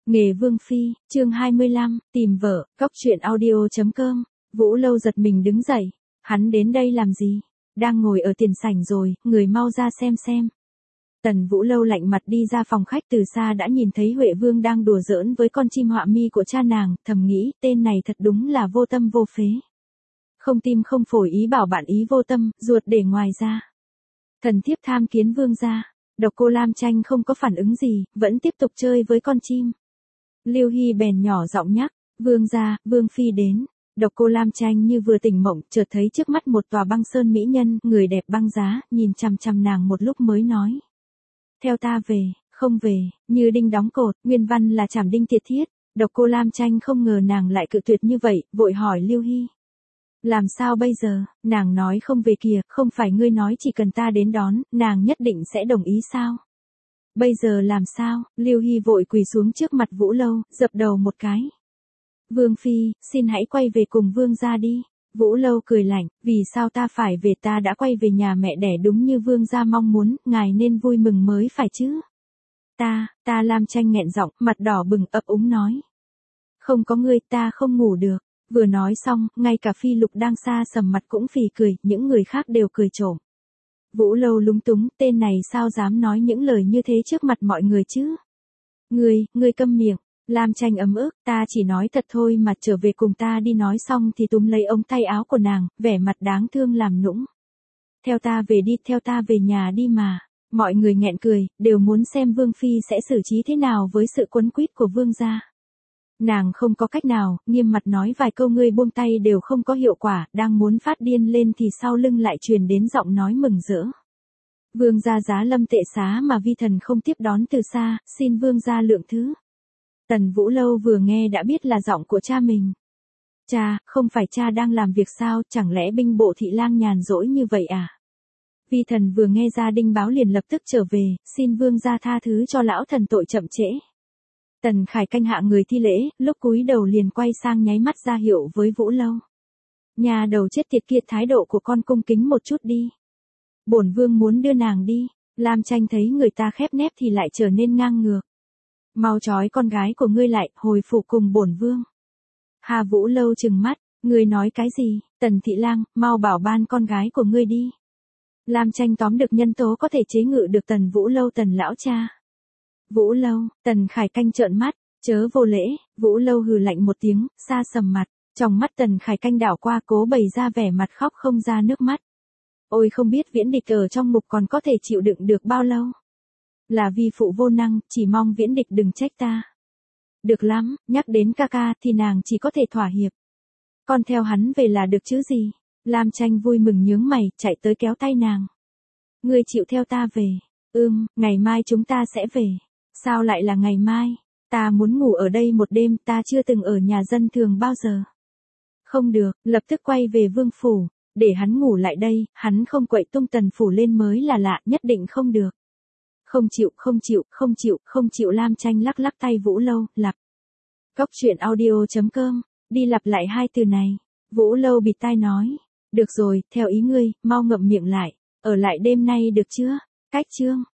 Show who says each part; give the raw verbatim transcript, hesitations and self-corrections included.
Speaker 1: Nghề Vương Phi, chương hai mươi lăm, tìm vợ, cóc truyện audio chấm com. Vũ Lâu giật mình đứng dậy. Hắn đến đây làm gì? Đang ngồi ở tiền sảnh rồi, người mau ra xem xem. Tần Vũ Lâu lạnh mặt đi ra phòng khách, từ xa đã nhìn thấy Huệ Vương đang đùa giỡn với con chim họa mi của cha nàng, thầm nghĩ tên này thật đúng là vô tâm vô phế. Không tim không phổi ý bảo bạn ý vô tâm, ruột để ngoài ra. Thần thiếp tham kiến vương gia. Độc Cô Lam Tranh không có phản ứng gì, vẫn tiếp tục chơi với con chim. Lưu Hy bèn nhỏ giọng nhắc, vương gia, vương phi đến. Độc Cô Lam Tranh như vừa tỉnh mộng, chợt thấy trước mắt một tòa băng sơn mỹ nhân, người đẹp băng giá, nhìn chằm chằm nàng một lúc mới nói. Theo ta về, không về, như đinh đóng cột, nguyên văn là chảm đinh tiệt thiết. Độc Cô Lam Tranh không ngờ nàng lại cự tuyệt như vậy, vội hỏi Lưu Hy. Làm sao bây giờ? Nàng nói không về kìa, không phải ngươi nói chỉ cần ta đến đón, nàng nhất định sẽ đồng ý sao? Bây giờ làm sao? Lưu Hy vội quỳ xuống trước mặt Vũ Lâu, dập đầu một cái. Vương Phi, xin hãy quay về cùng vương gia đi. Vũ Lâu cười lạnh, vì sao ta phải về, ta đã quay về nhà mẹ đẻ đúng như vương gia mong muốn, ngài nên vui mừng mới phải chứ. Ta, ta Lam Tranh nghẹn giọng, mặt đỏ bừng ấp úng nói. Không có ngươi ta không ngủ được. Vừa nói xong, ngay cả Phi Lục đang xa sầm mặt cũng phì cười, những người khác đều cười trộm. Vũ Lâu lúng túng, tên này sao dám nói những lời như thế trước mặt mọi người chứ? Ngươi, ngươi câm miệng. Lam Tranh ấm ức, ta chỉ nói thật thôi mà, trở về cùng ta đi. Nói xong thì túm lấy ống tay áo của nàng, vẻ mặt đáng thương làm nũng. Theo ta về đi, theo ta về nhà đi mà. Mọi người nghẹn cười, đều muốn xem Vương Phi sẽ xử trí thế nào với sự quấn quýt của vương gia. Nàng không có cách nào, nghiêm mặt nói vài câu ngươi buông tay đều không có hiệu quả, đang muốn phát điên lên thì sau lưng lại truyền đến giọng nói mừng rỡ. Vương gia giá lâm tệ xá mà vi thần không tiếp đón từ xa, xin vương gia lượng thứ. Tần Vũ Lâu vừa nghe đã biết là giọng của cha mình. Cha, không phải cha đang làm việc sao, chẳng lẽ binh bộ thị lang nhàn rỗi như vậy à? Vi thần vừa nghe ra đinh báo liền lập tức trở về, xin vương gia tha thứ cho lão thần tội chậm trễ. Tần Khải canh hạ người thi lễ, lúc cúi đầu liền quay sang nháy mắt ra hiệu với Vũ Lâu. Nhà đầu chết tiệt kia, thái độ của con cung kính một chút đi. Bổn vương muốn đưa nàng đi. Lam Tranh thấy người ta khép nép thì lại trở nên ngang ngược. Mau trói con gái của ngươi lại, hồi phục cùng bổn vương. Hà Vũ Lâu trừng mắt, ngươi nói cái gì? Tần thị lang, mau bảo ban con gái của ngươi đi. Lam Tranh tóm được nhân tố có thể chế ngự được Tần Vũ Lâu, Tần lão cha. Vũ Lâu, Tần Khải canh trợn mắt, chớ vô lễ. Vũ Lâu hừ lạnh một tiếng, xa sầm mặt, trong mắt Tần Khải canh đảo qua cố bày ra vẻ mặt khóc không ra nước mắt. Ôi không biết Viễn Địch ở trong ngục còn có thể chịu đựng được bao lâu. Là vi phụ vô năng, chỉ mong Viễn Địch đừng trách ta. Được lắm, nhắc đến ca ca thì nàng chỉ có thể thỏa hiệp. Con theo hắn về là được chứ gì. Lam Tranh vui mừng nhướng mày, chạy tới kéo tay nàng. Ngươi chịu theo ta về. Ừm, ngày mai chúng ta sẽ về. Sao lại là ngày mai? Ta muốn ngủ ở đây một đêm, ta chưa từng ở nhà dân thường bao giờ. Không được, lập tức quay về vương phủ, để hắn ngủ lại đây, hắn không quậy tung Tần phủ lên mới là lạ, nhất định không được. Không chịu, không chịu, không chịu, không chịu. Lam Tranh lắc lắc tay Vũ Lâu, lặp. Cóc truyện audio chấm com, đi lặp lại hai từ này. Vũ Lâu bịt tai nói. Được rồi, theo ý ngươi, mau ngậm miệng lại, ở lại đêm nay được chưa? Cách chương.